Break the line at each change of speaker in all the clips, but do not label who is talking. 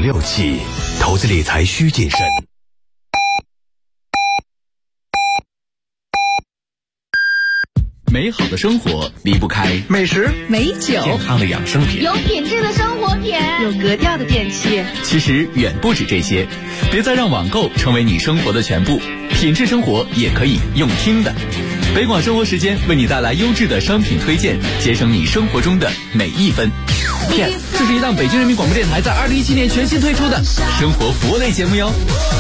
6期，投资理财需谨慎。美好的生活离不开
美食、
美酒、
健康的养生品、
有品质的生活品、
有格调的电器。
其实远不止这些，别再让网购成为你生活的全部，品质生活也可以用听的。北广生活时间为你带来优质的商品推荐，节省你生活中的每一分。Yes， 这是一档北京人民广播电台在2017年全新推出的生活服务类节目哟。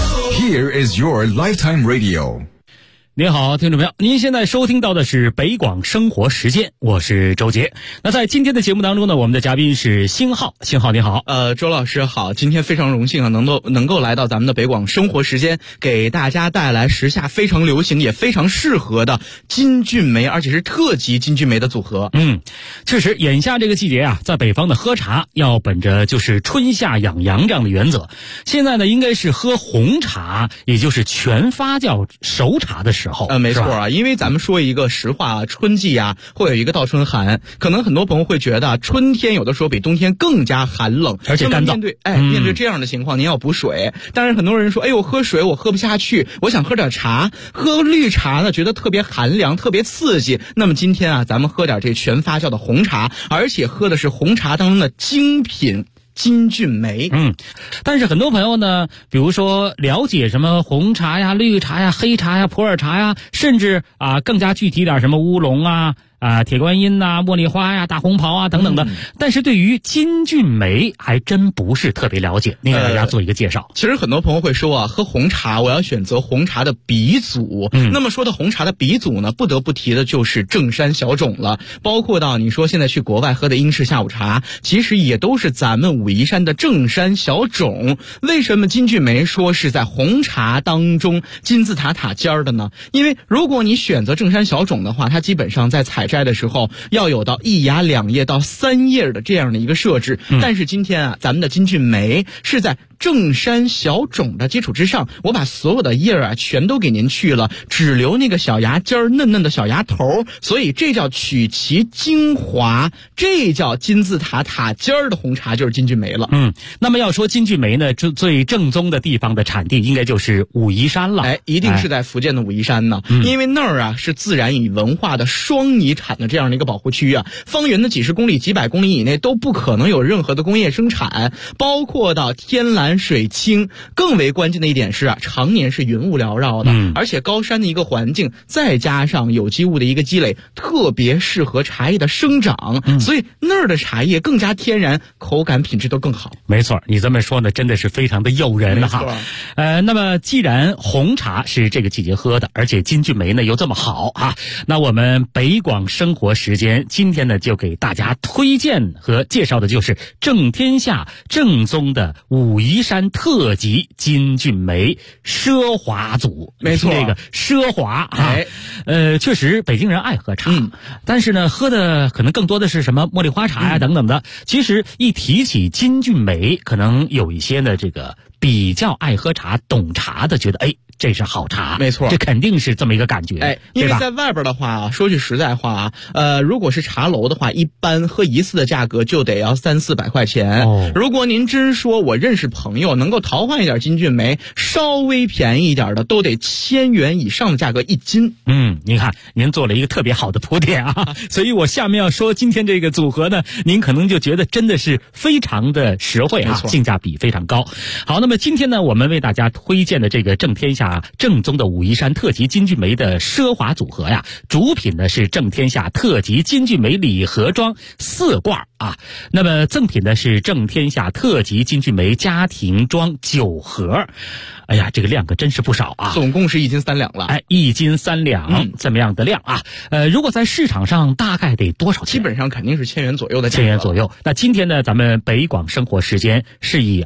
Here is your lifetime radio。
您好，听众朋友，您现在收听到的是北广生活时间，我是周杰。那在今天的节目当中呢，我们的嘉宾是星浩。星浩你好。
周老师好，今天非常荣幸啊，能够来到咱们的北广生活时间，给大家带来时下非常流行也非常适合的金骏眉，而且是特级金骏眉的组合。
确实，眼下这个季节啊，在北方的喝茶要本着就是春夏养阳这样的原则。现在呢，应该是喝红茶，也就是全发酵熟茶的时候。
没错啊，因为咱们说一个实话啊，春季啊会有一个倒春寒，可能很多朋友会觉得春天有的时候比冬天更加寒冷，
而且干燥。
面对这样的情况，您要补水。但是很多人说，哎呦，喝水我喝不下去，我想喝点茶，喝绿茶呢觉得特别寒凉，特别刺激。那么今天啊，咱们喝点这全发酵的红茶，而且喝的是红茶当中的精品金骏眉。
但是很多朋友呢，比如说了解什么红茶呀、绿茶呀、黑茶呀、普洱茶呀，甚至更加具体点什么乌龙铁观音茉莉花呀、大红袍啊等等的，但是对于金骏眉还真不是特别了解，您给大家做一个介绍。
其实很多朋友会说啊，喝红茶我要选择红茶的鼻祖。那么说到红茶的鼻祖呢，不得不提的就是正山小种了。包括到你说现在去国外喝的英式下午茶，其实也都是咱们武夷山的正山小种。为什么金骏眉说是在红茶当中金字塔尖的呢？因为如果你选择正山小种的话，它基本上在采摘的时候要有到1芽2叶到3叶的这样的一个设置。但是今天啊，咱们的金骏眉是在正山小种的基础之上，我把所有的叶全都给您去了，只留那个小芽尖嫩嫩的小芽头，所以这叫取其精华，这叫金字塔尖的红茶，就是金骏眉了。
那么要说金骏眉呢，最正宗的地方的产地应该就是武夷山了。
一定是在福建的武夷山呢。因为那儿是自然与文化的双遗产的这样的一个保护区啊，方圆的几十公里、几百公里以内都不可能有任何的工业生产，包括到天蓝水清。更为关键的一点是常年是云雾缭绕的，而且高山的一个环境，再加上有机物的一个积累，特别适合茶叶的生长，所以那儿的茶叶更加天然，口感品质都更好。
没错，你这么说呢，真的是非常的诱人哈。那么既然红茶是这个季节喝的，而且金骏眉呢又这么好那我们北广生活时间今天呢就给大家推荐和介绍的就是正天下正宗的武夷山特级金骏眉奢华组。
没错，
这个奢华确实北京人爱喝茶，但是呢喝的可能更多的是什么茉莉花茶呀等等的。其实一提起金骏眉，可能有一些呢这个比较爱喝茶懂茶的觉得这是好茶。
没错，
这肯定是这么一个感觉。
因为在外边的话，说句实在话如果是茶楼的话，一般喝一次的价格就得要300-400块钱。如果您真说我认识朋友能够淘换一点金骏眉，稍微便宜一点的都得1000元以上的价格1斤。
您看您做了一个特别好的铺垫所以我下面要说今天这个组合呢，您可能就觉得真的是非常的实惠性价比非常高。好，那么今天呢，我们为大家推荐的这个正天下正宗的武夷山特级金骏眉的奢华组合主品呢是正天下特级金骏眉礼盒装4罐那么赠品呢是正天下特级金骏眉家庭装9盒。这个量可真是不少
总共是1斤3两了。
1斤3两这么样的量如果在市场上大概得多少钱？
基本上肯定是1000元左右的价格。1000
元左右。那今天呢，咱们北广生活时间是以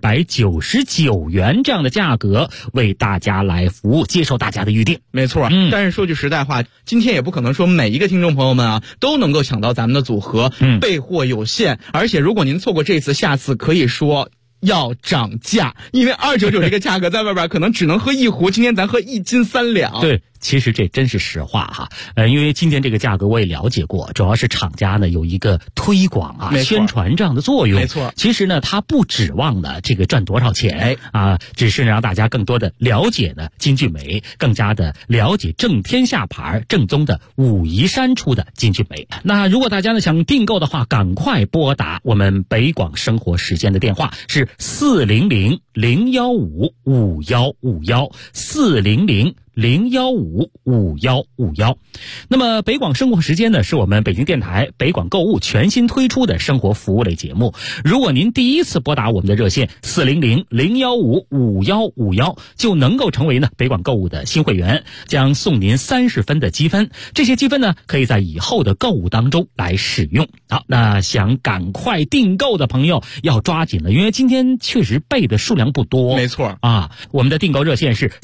299元这样的价格为大家来服务，接受大家的预定。
没错。但是说句实在话，今天也不可能说每一个听众朋友们都能够抢到咱们的组合，备货有限。而且如果您错过这次，下次可以说要涨价，因为299这个价格在外边可能只能喝1壶，今天咱喝1斤3两。
对， 其实这真是实话哈。因为今天这个价格我也了解过，主要是厂家呢有一个推广啊、宣传这样的作用。
没错。
其实呢，它不指望呢这个赚多少钱只是让大家更多的了解呢金骏眉，更加的了解正天下牌正宗的武夷山出的金骏眉。那如果大家呢想订购的话，赶快拨打我们北广生活时间的电话是400-015-5151，400-015-5151。那么北广生活时间呢，是我们北京电台北广购物全新推出的生活服务类节目。如果您第一次拨打我们的热线400-015-5151，就能够成为呢北广购物的新会员，将送您30分的积分。这些积分呢，可以在以后的购物当中来使用。好，那想赶快订购的朋友要抓紧了，因为今天确实备的数量不多。
没错
我们的订购热线是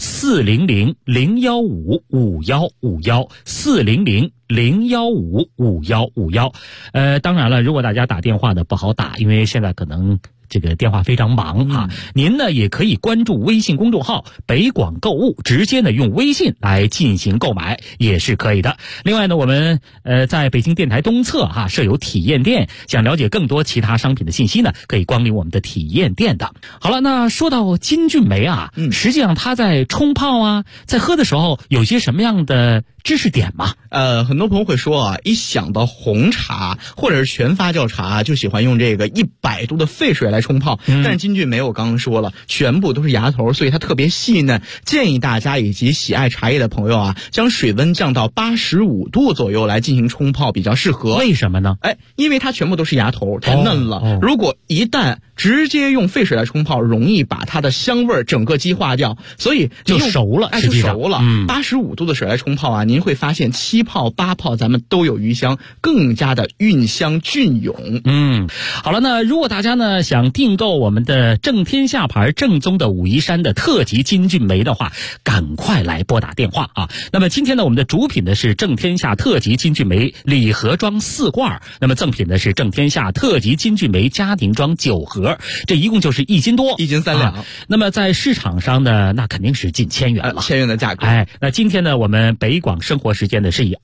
400-015-5151，400-015-5151。当然了，如果大家打电话的不好打，因为现在可能这个电话非常忙您呢也可以关注微信公众号北广购物，直接呢用微信来进行购买也是可以的。另外呢，我们在北京电台东侧设有体验店，想了解更多其他商品的信息呢，可以光临我们的体验店的。好了，那说到金骏眉实际上它在冲泡在喝的时候有些什么样的知识点吗？
很多朋友会说一想到红茶或者是全发酵茶，就喜欢用这个100度的沸水来冲泡。但是金骏眉我刚刚说了，全部都是芽头，所以它特别细嫩。建议大家以及喜爱茶叶的朋友将水温降到85度左右来进行冲泡比较适合。
为什么呢？
因为它全部都是芽头，太嫩了。如果一旦直接用沸水来冲泡，容易把它的香味整个激化掉，所以
就熟了。
就熟了。85度的水来冲泡您会发现7泡8泡咱们都有余香，更加的韵香隽永。
好了，那如果大家呢想订购我们的正天下牌正宗的武夷山的特级金骏眉的话，赶快来拨打电话那么今天呢，我们的主品呢是正天下特级金骏眉礼盒装4罐，那么赠品呢是正天下特级金骏眉家庭装9盒，这一共就是1斤多
，1斤3两。
那么在市场上呢，那肯定是近1000元了，1000
元的价格。
那今天呢，我们北广生活时间呢是以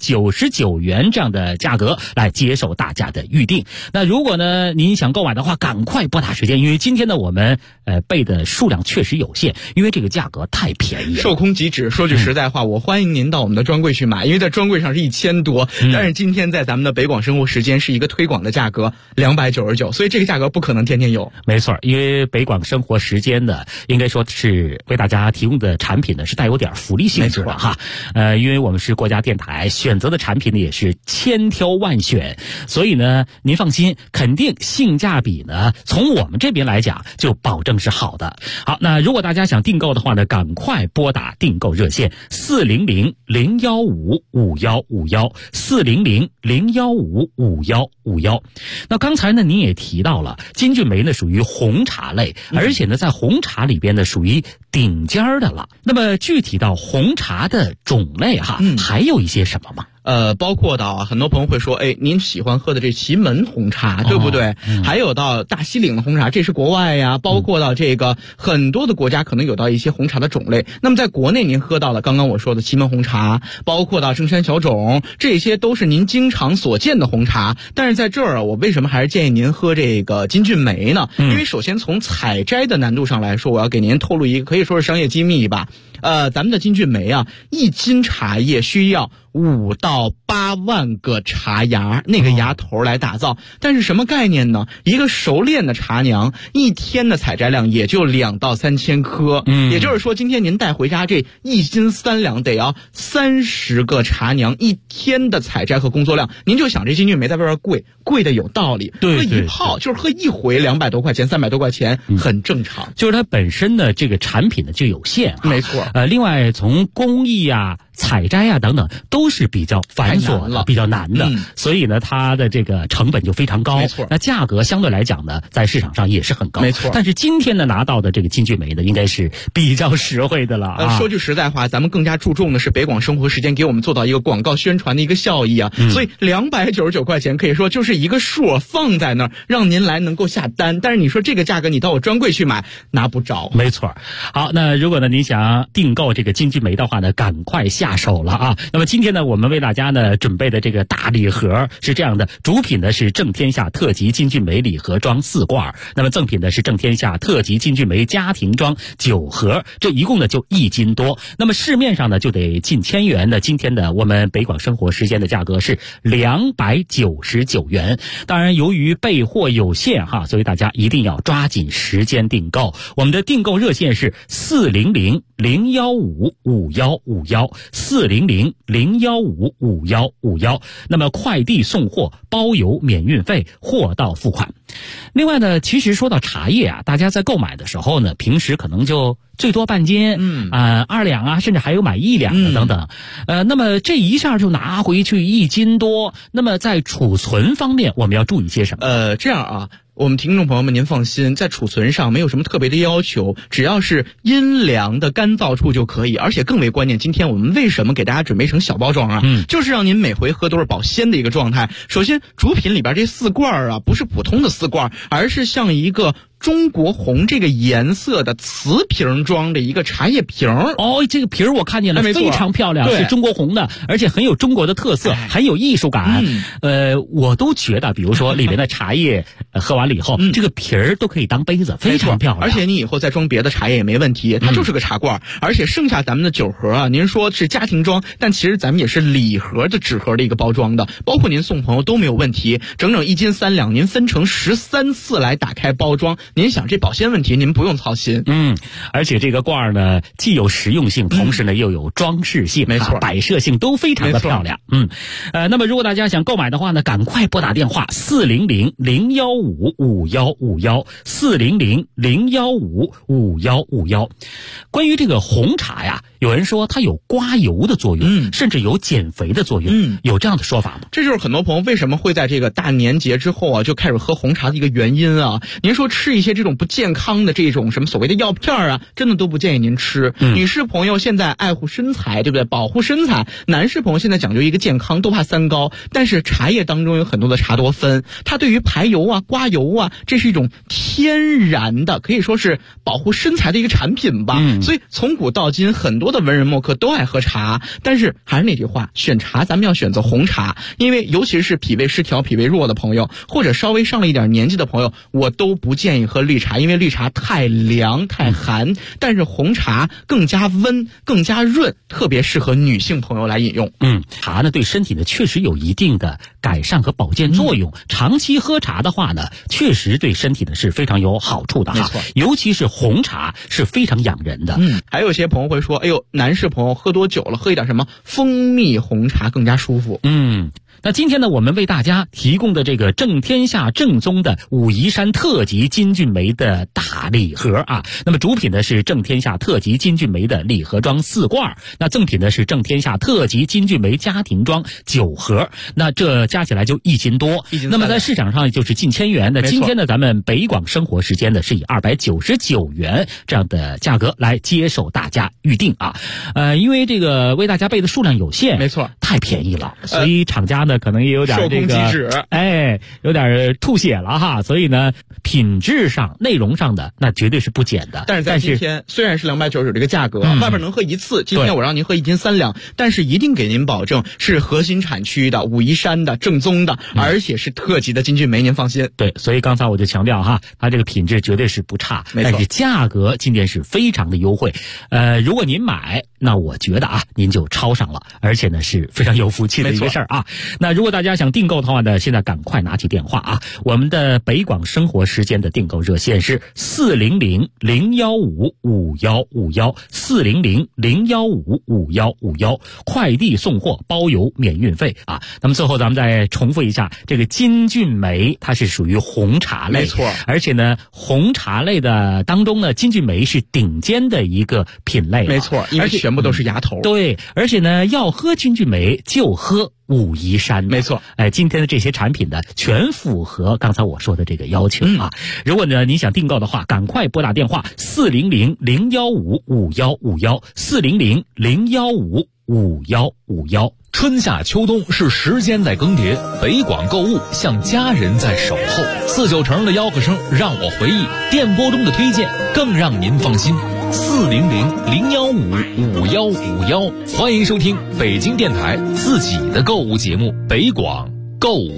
299元这样的价格来接受大家的预定。那如果呢您想购买的话，赶快拨打时间，因为今天呢我们备的数量确实有限，因为这个价格太便宜了，
售空即止。说句实在话，我欢迎您到我们的专柜去买，因为在专柜上是1000多，但是今天在咱们的北广生活时间是一个推广的价格299，所以这个价格不可能天天有。
没错，因为北广生活时间呢，应该说是为大家提供的产品呢是带有点福利性质的因为我们是国家电台，选择的产品呢也是千挑万选，所以呢您放心，肯定性价比呢从我们这边来讲就保证是好的。好，那如果大家想订购的话呢，赶快拨打订购热线400-015-5151，400-015-5151。那刚才呢您也提到了金骏眉呢属于红茶类，而且呢在红茶里边呢属于顶尖的了。那么具体到红茶的种类还有一些什么吗？
包括到很多朋友会说，您喜欢喝的这祁门红茶，对不对？还有到大西岭的红茶，这是国外呀。包括到这个很多的国家可能有到一些红茶的种类。那么在国内您喝到了刚刚我说的祁门红茶，包括到正山小种，这些都是您经常所见的红茶。但是在这儿我为什么还是建议您喝这个金骏眉呢？因为首先从采摘的难度上来说，我要给您透露一个可以说是商业机密吧。咱们的金骏眉1斤茶叶需要5到8万个茶芽，那个芽头来打造。但是什么概念呢？一个熟练的茶娘一天的采摘量也就2到3千颗。也就是说今天您带回家这1斤3两得要30个茶娘一天的采摘和工作量。您就想这金骏眉在外边贵的有道理，喝一泡就是喝一回200多块钱300多块钱很正常。
就是它本身的这个产品呢就有限
没错。
另外从工艺采摘等等都是比较繁琐的，比较难的，所以呢它的这个成本就非常高。
没错。
那价格相对来讲呢在市场上也是很高。
没错。
但是今天呢拿到的这个金骏眉呢应该是比较实惠的了
说句实在话，咱们更加注重的是北广生活时间给我们做到一个广告宣传的一个效益所以299块钱可以说就是一个数放在那儿让您来能够下单。但是你说这个价格你到我专柜去买拿不着。
没错。好，那如果呢您想订购这个金骏眉的话呢，赶快下下手了啊。那么今天呢，我们为大家呢准备的这个大礼盒是这样的，主品呢是正天下特级金骏眉礼盒装4罐，那么赠品呢是正天下特级金骏眉家庭装9盒，这一共呢就1斤多。那么市面上呢就得近1000元的，今天的我们北广生活时间的价格是299元。当然由于备货有限哈，所以大家一定要抓紧时间订购。我们的订购热线是400-015-5151，400-015-5151。那么快递送货包邮免运费，货到付款。另外呢，其实说到茶叶啊，大家在购买的时候呢，平时可能就最多半斤，2两啊，甚至还有买1两的等等。那么这一下就拿回去1斤多，那么在储存方面我们要注意些什么？
这样啊，我们听众朋友们您放心，在储存上没有什么特别的要求，只要是阴凉的干燥处就可以。而且更为关键，今天我们为什么给大家准备成小包装啊？就是让您每回喝都是保鲜的一个状态。首先主品里边这4罐啊，不是普通的4罐，而是像一个中国红这个颜色的瓷瓶装的一个茶叶瓶。
哦，这个瓶儿我看见了，非常漂亮，是中国红的，而且很有中国的特色，很有艺术感。我都觉得，比如说里面的茶叶喝完了以后，这个瓶儿都可以当杯子，非常漂亮。
而且你以后再装别的茶叶也没问题，它就是个茶罐。而且剩下咱们的酒盒啊，您说是家庭装，但其实咱们也是礼盒的纸盒的一个包装的，包括您送朋友都没有问题。整整1斤3两，您分成13次来打开包装。您想这保鲜问题您不用操心。
而且这个罐儿呢既有实用性，同时呢又有装饰性，
没错，
摆设性都非常的漂亮。那么如果大家想购买的话呢，赶快拨打电话400-015-5151，400-015-5151。关于这个红茶呀，有人说它有刮油的作用，甚至有减肥的作用，有这样的说法吗？
这就是很多朋友为什么会在这个大年节之后啊就开始喝红茶的一个原因啊。您说吃一些这种不健康的这种什么所谓的药片啊，真的都不建议您吃。女士朋友现在爱护身材，对不对？保护身材。男士朋友现在讲究一个健康，都怕3高。但是茶叶当中有很多的茶多酚，它对于排油啊、刮油啊，这是一种天然的，可以说是保护身材的一个产品吧。所以从古到今，很多的文人墨客都爱喝茶。但是还是那句话，选茶咱们要选择红茶，因为尤其是脾胃失调、脾胃弱的朋友，或者稍微上了一点年纪的朋友，我都不建议喝绿茶，因为绿茶太凉太寒。但是红茶更加温更加润，特别适合女性朋友来饮用。
茶呢对身体呢确实有一定的改善和保健作用，长期喝茶的话呢，确实对身体呢是非常有好处的哈。
没错，
尤其是红茶是非常养人的。
还有些朋友会说，哎呦，男士朋友喝多酒了，喝一点什么蜂蜜红茶更加舒服。
那今天呢，我们为大家提供的这个正天下正宗的武夷山特级金骏眉的大礼盒啊，那么主品呢是正天下特级金骏眉的礼盒装4罐，那赠品呢是正天下特级金骏眉家庭装9盒，那这加起来就1斤多。那么在市场上就是近1000元。那今天呢，咱们北广生活时间呢是以299元这样的价格来接受大家预定啊。因为这个为大家备的数量有限，
没错，
太便宜了，所以厂家呢可能也有点这个有点吐血了哈，所以呢品质上内容上的那绝对是不减的。
但是在今天虽然是299这个价格，外边能喝1次，今天我让您喝1斤3两，但是一定给您保证是核心产区的武夷山的正宗的，而且是特级的金骏眉，您放心。
对，所以刚才我就强调哈，它这个品质绝对是不差，但是价格今天是非常的优惠。如果您买，那我觉得啊您就超上了，而且呢是非常有福气的一个事儿啊。那如果大家想订购的话呢，现在赶快拿起电话啊！我们的北广生活时间的订购热线是400-015-5151，400-015-5151，快递送货包邮免运费啊。那么最后咱们再重复一下，这个金骏眉它是属于红茶类，
没错，
而且呢红茶类的当中呢，金骏眉是顶尖的一个品类，
没错，因为全部都是芽头。
对，而且呢要喝金骏眉就喝武夷山，
没错。
今天的这些产品呢，全符合刚才我说的这个要求啊。如果呢你想订购的话，赶快拨打电话400-015-5151，400-015-5151。
春夏秋冬是时间在更迭，北广购物像家人在守候。49成的吆喝声让我回忆，电波中的推荐更让您放心。
400-015-5151，欢迎收听北京电台自己的购物节目《北广购物》。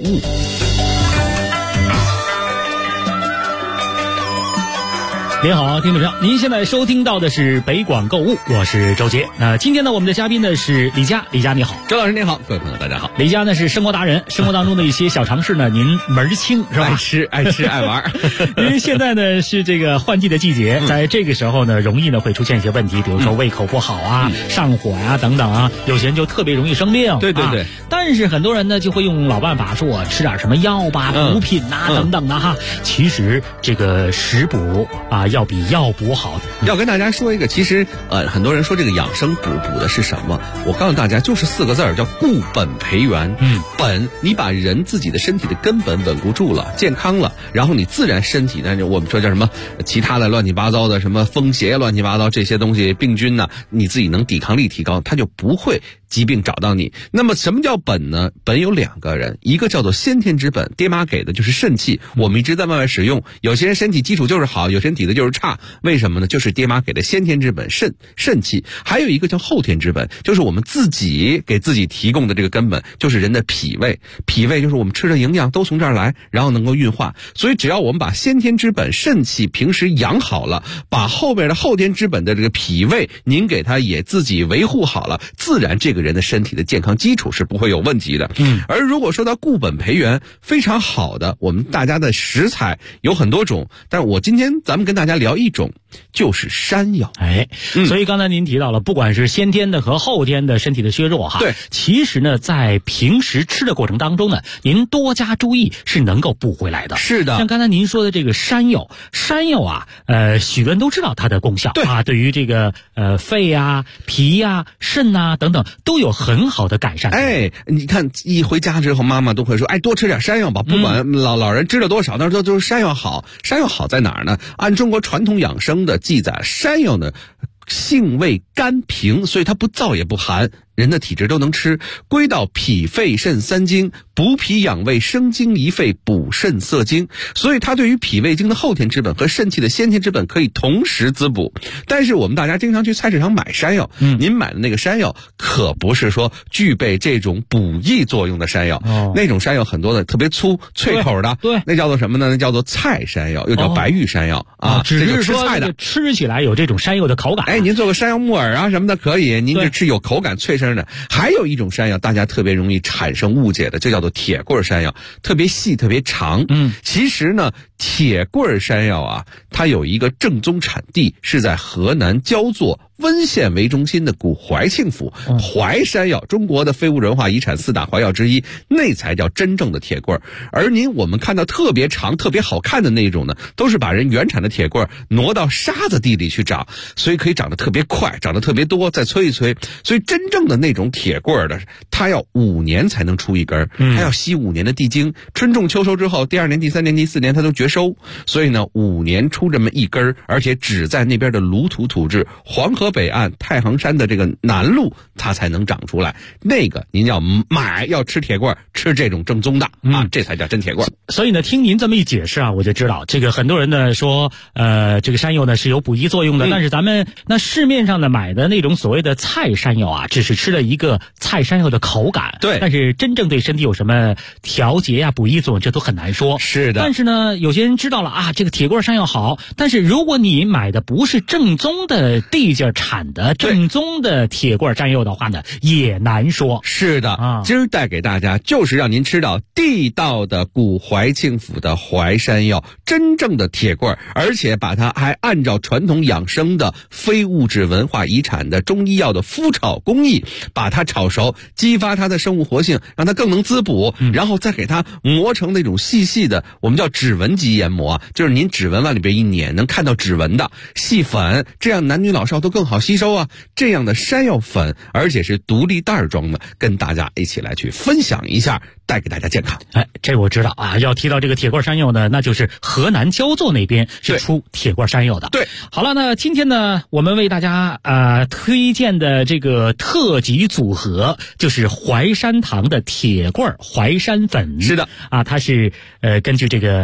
您好，听众朋友，您现在收听到的是北广购物，我是周杰。今天呢，我们的嘉宾呢是李佳，李佳你好。
周老师您好，各位朋友大家好。
李佳呢是生活达人，生活当中的一些小常识呢，您门儿清是吧？
爱吃爱玩。
因为现在呢是这个换季的季节，在这个时候呢，容易呢会出现一些问题，比如说胃口不好啊、上火呀、等等啊，有些人就特别容易生病。
对。
但是很多人呢就会用老办法，说我吃点什么药吧、补品呐、等等的哈。其实这个食补啊，要比药补好。
要跟大家说一个，其实很多人说这个养生补的是什么？我告诉大家，就是4个字儿，叫固本培元。本，你把人自己的身体的根本稳固住了，健康了，然后你自然身体呢，我们说叫什么其他的乱七八糟的什么风邪乱七八糟这些东西病菌呢，你自己能抵抗力提高，它就不会疾病找到你。那么什么叫本呢？本有2个人，一个叫做先天之本，爹妈给的就是肾气，我们一直在慢慢使用。有些人身体基础就是好，有些人体质就是差，为什么呢？就是爹妈给的先天之本肾气。还有一个叫后天之本，就是我们自己给自己提供的这个根本，就是人的脾胃。脾胃就是我们吃的营养都从这儿来，然后能够运化。所以只要我们把先天之本肾气平时养好了，把后边的后天之本的这个脾胃您给它也自己维护好了，自然这个人的身体的健康基础是不会有问题的。而如果说到固本培元，非常好的，我们大家的食材有很多种，但是我今天咱们跟大家聊一种，就是山药。
所以刚才您提到了，不管是先天的和后天的身体的虚弱哈，
对，
其实呢，在平时吃的过程当中呢，您多加注意是能够补回来的。
是的，
像刚才您说的这个山药啊，许多人都知道它的功效，
对
啊，对于这个肺啊、脾啊、肾啊等等都有很好的改善。
你看一回家之后，妈妈都会说，多吃点山药吧，不管老人知道多少，但是都是山药好。山药好在哪儿呢？按中国传统养生的记载，山药呢性味甘平，所以它不燥也不寒，人的体质都能吃，归到脾肺肾3经，补脾养胃，生津益肺，补肾涩精。所以它对于脾胃经的后天之本和肾气的先天之本可以同时滋补。但是我们大家经常去菜市场买山药，您买的那个山药可不是说具备这种补益作用的山药，那种山药很多的特别粗脆口的，
对，
那叫做什么呢？那叫做菜山药，又叫白玉山药啊，
只是
吃菜的，
吃起来有这种山药的口感。
您做个山药木耳啊什么的可以，您就吃有口感脆声的。还有一种山药大家特别容易产生误解的，就叫做铁棍山药，特别细特别长。其实呢，铁棍山药啊，它有一个正宗产地是在河南焦作温县为中心的古怀庆府。怀山药，中国的非物质文化遗产4大怀药之一，那才叫真正的铁棍。而我们看到特别长特别好看的那种呢，都是把人原产的铁棍挪到沙子地里去长，所以可以长得特别快，长得特别多，再催一催。所以真正的那种铁棍的，它要5年才能出一根，它要吸5年的地精，春种秋收之后，第2年、第3年、第4年它都绝收。所以呢，5年出这么一根，而且只在那边的鲁土土质，黄河北岸太行山的这个南麓，它才能长出来。那个您要买，要吃铁棍，吃这种正宗的啊，这才叫真铁棍。
所以呢，听您这么一解释啊，我就知道这个很多人呢说，这个山药呢是有补益作用的，但是咱们那市面上的买的那种所谓的菜山药啊，只是吃了一个菜山药的口感，
对，
但是真正对身体有什么调节呀、补益作用，这都很难说。
是的。
但是呢，有些人知道了啊，这个铁棍山药好，但是如果你买的不是正宗的地界产的正宗的铁棍山药的话呢，也难说。
是的，今儿带给大家就是让您吃到地道的古怀庆府的怀山药，真正的铁棍，而且把它还按照传统养生的非物质文化遗产的中医药的麸炒工艺，把它炒熟，激发它的生物活性，让它更能滋补，然后再给它磨成那种细细的，我们叫指纹级研磨，就是您指纹往里边一碾能看到指纹的细粉，这样男女老少都更好吸收啊。这样的山药粉，而且是独立袋装的，跟大家一起来去分享一下，带给大家健康。
这我知道啊。要提到这个铁棍山药呢，那就是河南焦作那边是出铁棍山药的。
对，
好了，那今天呢，我们为大家推荐的这个特级组合就是淮山堂的铁棍淮山粉。
是的
啊，它是根据这个河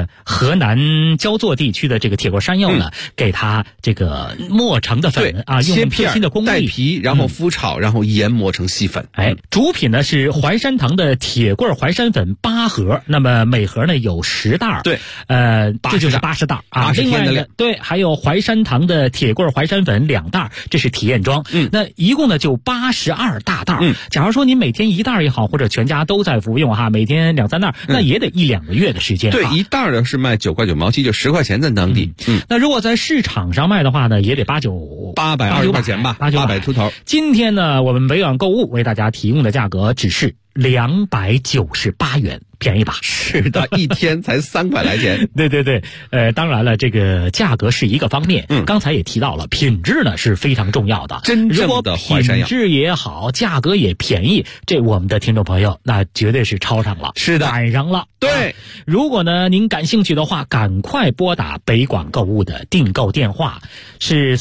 河南焦作地区的这个铁棍山药呢，给它这个磨成的粉啊，用最新的工艺
带皮，然后麸炒，然后研磨成细粉。
主品呢是淮山堂的铁棍淮山粉8盒，那么每盒呢有10袋。
对，
这就是80袋啊。
80天的量。
对，还有淮山堂的铁棍淮山粉2袋，这是体验装。那一共呢就82大袋。假如说您每天1袋也好，或者全家都在服用哈，每天2、3袋，那也得1-2个月的时间。
对，1袋的是卖9块9毛7，就10块钱在当地。
那如果在市场上卖的话呢，也得
820块钱吧，800出头。
今天呢，我们北网购物为大家提供的价格只是298元，便宜吧？
是的，一天才3块来钱。
对，当然了，这个价格是一个方面，刚才也提到了，品质呢是非常重要的。
真正的淮山药，
品质也好，价格也便宜，这我们的听众朋友那绝对是超上了，
是的，
赶上了。
对，
如果呢您感兴趣的话，赶快拨打北广购物的订购电话，是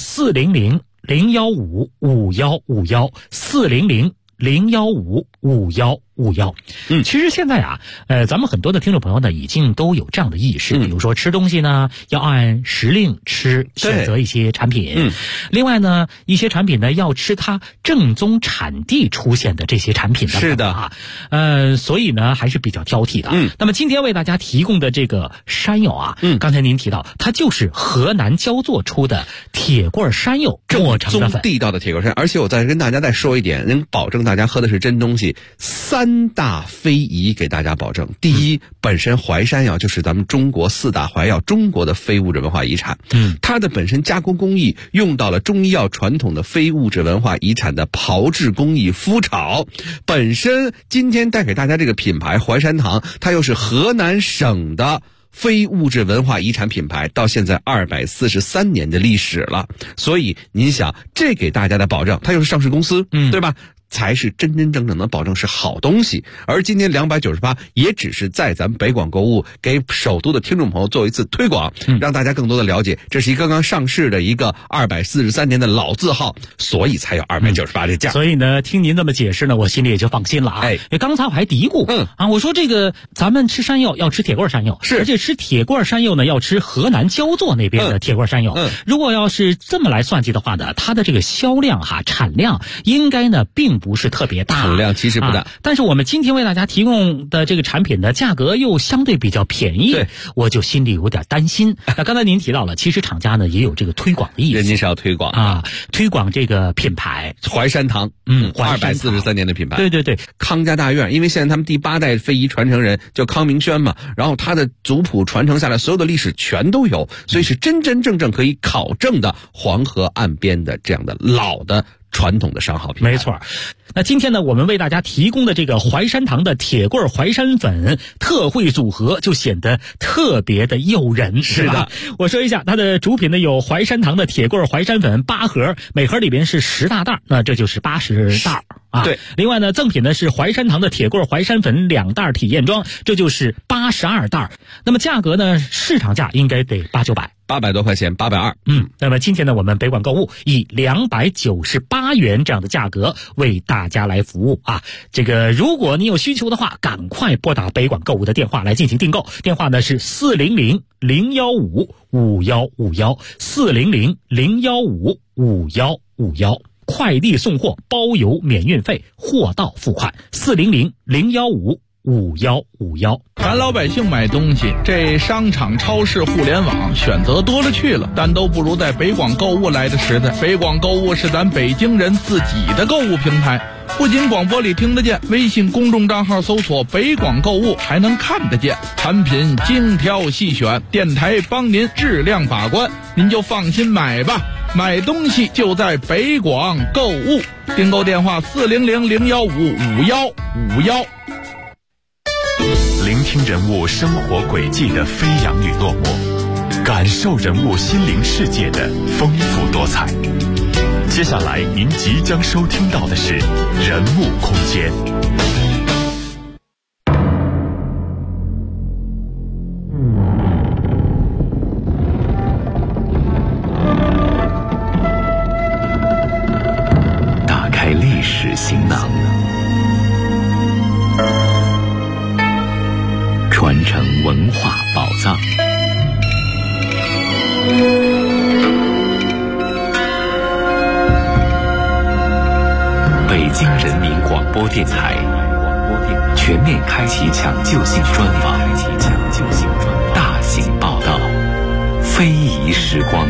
400-015-5151，400-015-5151。其实现在啊，咱们很多的听众朋友呢，已经都有这样的意识，比如说吃东西呢，要按时令吃，选择一些产品。另外呢，一些产品呢，要吃它正宗产地出现的这些产品等等啊。所以呢，还是比较挑剔的。那么今天为大家提供的这个山药啊，刚才您提到，它就是河南焦作出的铁棍山药磨成的粉，
地道的铁棍山。而且我再跟大家再说一点，能保证大家喝的是真东西。3大非遗给大家保证。第一，本身淮山药就是咱们中国4大淮药，中国的非物质文化遗产。它的本身加工工艺用到了中医药传统的非物质文化遗产的炮制工艺麸炒。本身今天带给大家这个品牌淮山堂，它又是河南省的非物质文化遗产品牌，到现在243年的历史了。所以您想，这给大家的保证，它又是上市公司，对吧？才是真真正正的保证是好东西。而今天298也只是在咱们北广购物给首都的听众朋友做一次推广，让大家更多的了解，这是一刚刚上市的一个243年的老字号，所以才有298这价。
所以呢，听您这么解释呢，我心里也就放心了啊。因为刚才我还嘀咕，我说这个咱们吃山药要吃铁棍山药，而且吃铁棍山药呢要吃河南焦作那边的铁棍山药。如果要是这么来算计的话呢，它的这个销量产量应该呢并不是特别大，
产量其实不大，
但是我们今天为大家提供的这个产品的价格又相对比较便宜，我就心里有点担心。那刚才您提到了，其实厂家呢也有这个推广的意思，
人家是要推广
啊，推广这个品牌
淮山堂，243年的品牌。
对，
康家大院，因为现在他们第8代非遗传承人叫康明轩嘛，然后他的族谱传承下来，所有的历史全都有，所以是真真正正可以考证的黄河岸边的这样的老的传统的商号品牌。
没错。那今天呢，我们为大家提供的这个淮山堂的铁棍淮山粉特惠组合就显得特别的诱人，是吧？我说一下，它的主品呢有淮山堂的铁棍淮山粉8盒，每盒里边是10大袋，那这就是80袋啊。
对。
另外呢，赠品呢是淮山堂的铁棍淮山粉2袋体验装，这就是82袋。那么价格呢，市场价应该得800
多块钱，820。
那么今天呢，我们北广购物以298元这样的价格为大家来服务啊。这个如果你有需求的话，赶快拨打北广购物的电话来进行订购。电话呢是400-015-5151，400-015-5151，快递送货包邮免运费，货到付款。400-015-5151。
咱老百姓买东西，这商场、超市、互联网选择多了去了，但都不如在北广购物来的实在。北广购物是咱北京人自己的购物平台，不仅广播里听得见，微信公众账号搜索北广购物还能看得见，产品精挑细选，电台帮您质量把关，您就放心买吧。买东西就在北广购物，订购电话400-015-5151。
聆听人物生活轨迹的飞扬与落寞，感受人物心灵世界的丰富多彩。接下来您即将收听到的是人物空间。打开历史行囊，传承文化宝藏，
播电台全面开启抢救性专访，大型报道，非遗时光。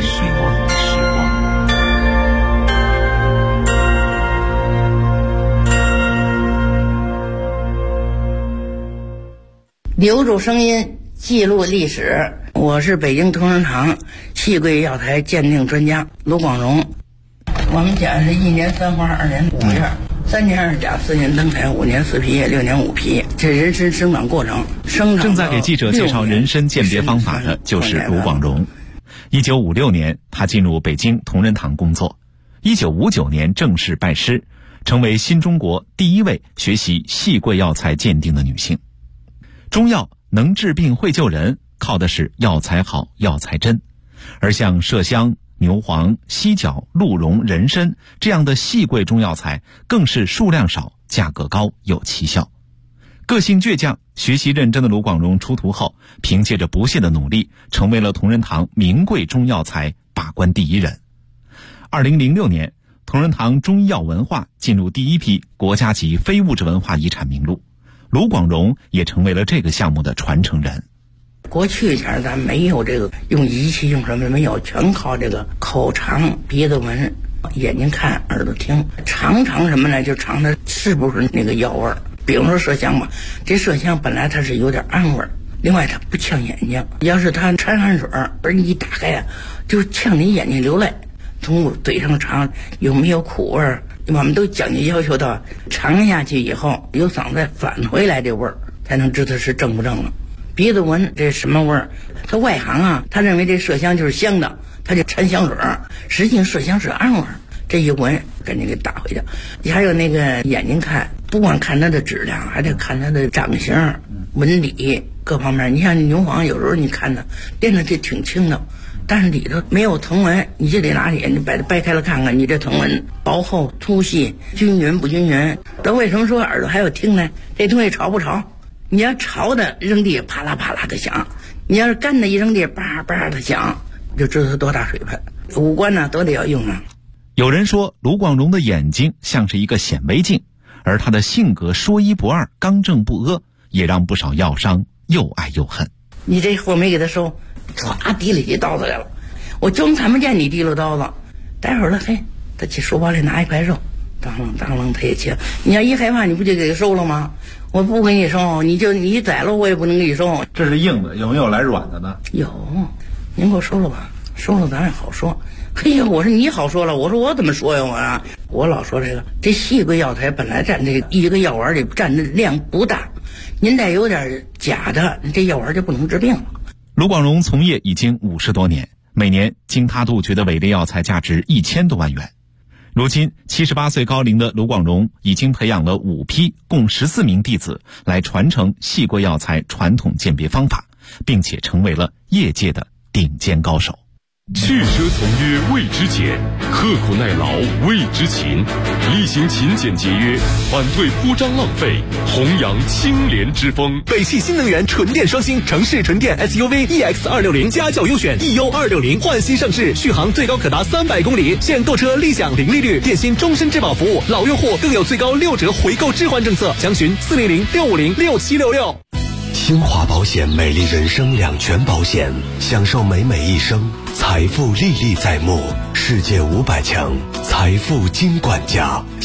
留住声音，记录历史。我是北京同仁堂戏柜药材鉴定专家卢广荣。我们讲是1年3花，2年5叶，3年2甲，4年登台，5年4皮叶，6年5皮，这人参生长过程。
正在给记者介绍人参鉴别方法的就是卢广荣。1956年，他进入北京同仁堂工作。1959年正式拜师，成为新中国第一位学习戏柜药材鉴定的女性。中药能治病会救人，靠的是药材好、药材真。而像麝香、牛黄、犀角、鹿茸、人参这样的细贵中药材，更是数量少、价格高、有奇效。个性倔强、学习认真的卢广荣出徒后，凭借着不懈的努力，成为了同仁堂名贵中药材把关第一人。2006年，同仁堂中医药文化进入第一批国家级非物质文化遗产名录，卢广荣也成为了这个项目的传承人。
过去前咱没有这个用仪器用什么没有，全靠这个口尝、鼻子闻、眼睛看、耳朵听，尝什么呢？就尝它是不是那个药味儿。比如说麝香吧，这麝香本来它是有点氨味儿，另外它不呛眼睛，要是它掺汗水而你一打开呀，就呛你眼睛流泪。从嘴上尝有没有苦味儿，我们都讲究要求到尝下去以后由嗓子返回来这味儿，才能知道是正不正了。鼻子闻这什么味儿？他外行啊，他认为这麝香就是香的，他就掺香水儿，实际上麝香是氨味儿。这一闻赶紧给打回去。你还有那个眼睛看，不光看它的质量，还得看它的长形、纹理各方面。你像牛黄，有时候你看它变得这挺轻的，但是里头没有藤纹，你就得拿眼睛把它掰开了看看，你这藤纹薄厚、粗细、均匀不均匀。那为什么说耳朵还要听呢？这东西潮不潮？你要潮的扔地啪啦啪啦的响，你要是干的一扔地叭叭的响，就知道它多大水分。五官呢都得要用啊。
有人说卢广荣的眼睛像是一个显微镜，而他的性格说一不二、刚正不阿，也让不少药商又爱又恨。
你这货没给他收，唰提了起刀子来了，我正看不见你提了刀子，待会儿了，嘿，他去书包里拿一块肉，当啷当啷他也切。你要一害怕，你不就给他收了吗？我不给你收，你宰了我也不能给你收。
这是硬的，有没有来软的呢？
有，您给我收了吧，收了咱也好说。嘿呀，我说你好说了，我说我怎么说呀？我老说这细贵药材本来占这一个药丸里占的量不大，您再有点假的，这药丸就不能治病了。
卢广荣从业已经50多年，每年经他杜绝的伪劣药材价值1000多万元。如今78岁高龄的卢广荣已经培养了5批共14名弟子来传承细贵药材传统鉴别方法，并且成为了业界的顶尖高手。
去奢从约谓之俭，刻苦耐劳谓之勤，厉行勤俭节约，反对铺张浪费，弘扬清廉之风。
北汽新能源纯电双星城市纯电 SUV EX260家轿优选 EU260焕新上市，续航最高可达300公里，现购车立享零利率，电信终身质保服务，老用户更有最高6折回购置换政策，详询400-650-6766。
兴华保险美丽人生两全保险，享受美美一生，财富历历在目，世界500强财富金管家。